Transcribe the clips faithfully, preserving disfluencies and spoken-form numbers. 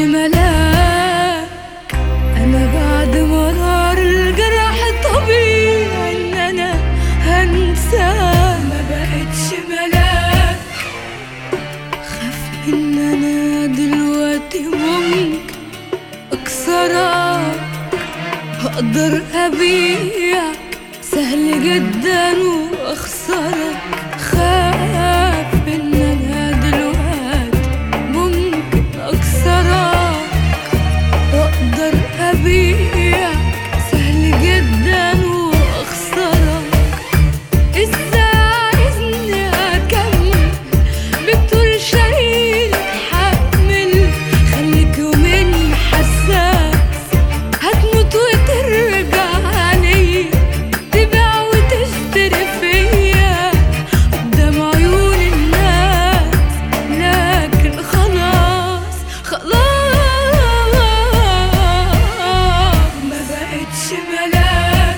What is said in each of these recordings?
ملاك. أنا بعد مرار الجرح طبيعي إن أنا هنساك. ما بقتش ملاك، خاف إن أنا دلوقتي ممكن أكسرك. هقدر أبيعك سهل جدا وأخسرك. خاف إن أنا دلوقتي ممكن أكسرك وأقدر أبيعك سهل جدا وأخسرك. إزاي عايزني أكمل بتقول شايل حمل؟ خليك يومين حساس، هتموت وترجع لي تبيع وتشتري فيا قدام عيون الناس. لكن خلاص خلاص ما بقتش ملاك.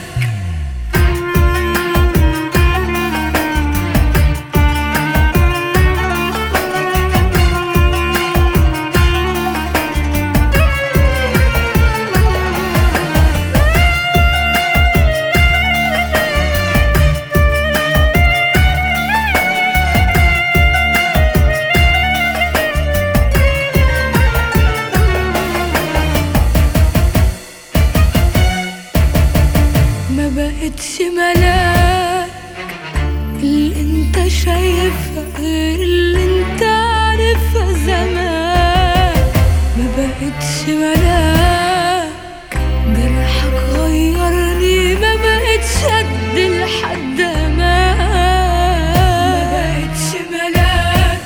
ما بقتش ملاك. اللي انت شايفها غير اللي انت عارفها زمان. ما بقتش ملاك، جرحك غيرني ما بقتش قد لحد ما. ما بقتش ملاك،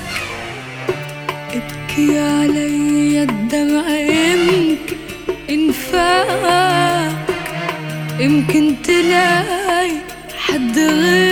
ابكي عليا الدمع يمكن ينفعك. يمكن تلاقي حد غير